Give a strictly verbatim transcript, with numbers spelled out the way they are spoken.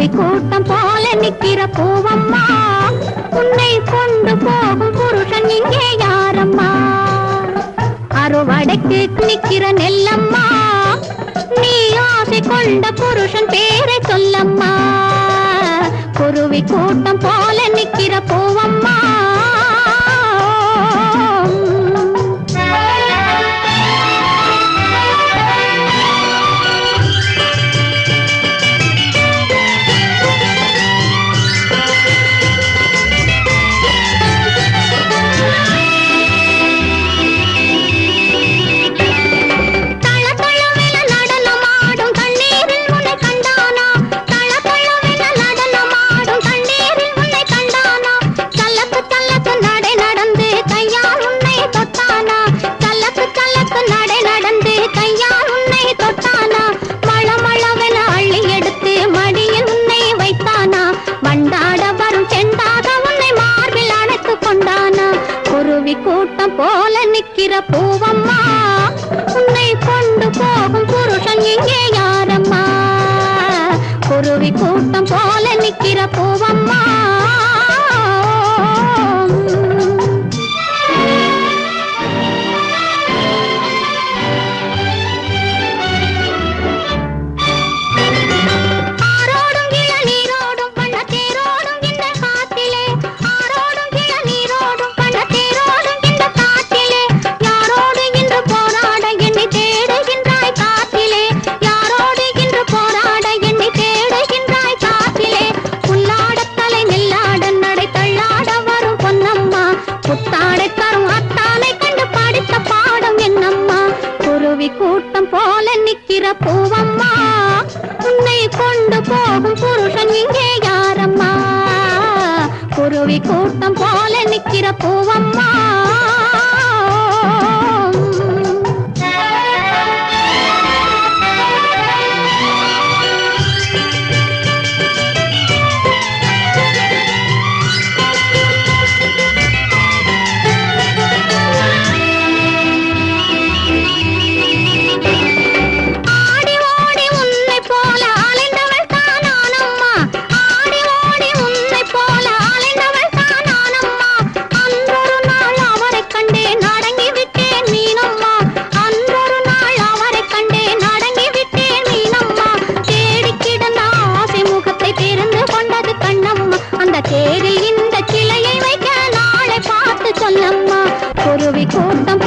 குருவி கூட்டம் போல நிக்கிற பூவம்மா, உன்னை கொண்டு போகும் புருஷன் இங்கே யாரம்மா? அறுவடைக்கு நிக்கிற நெல்லம்மா, நீ ஆசை கொண்ட புருஷன் பேரை சொல்லம்மா. குருவி கூட்டம் போல நிக்கிற பூவம்மா. கூட்டம் போல நிக்கிற பூவம்மா, உன்னை கொண்டு போகும் புருஷன் இங்கே யாரம்மா? குருவி கூட்டம் போல நிக்கிற பூவம்மா. கூட்டம் போல நிக்கிற பூவம்மா, உன்னை கொண்டு போகும் புருஷன் இங்கே யாரம்மா? குருவி கூட்டம் போல நிக்கிற பூவம்மா. தேரில் இந்த கிளையை வைக்க நாளை பார்த்து சொல்லம்மா. குருவி கூட்டம்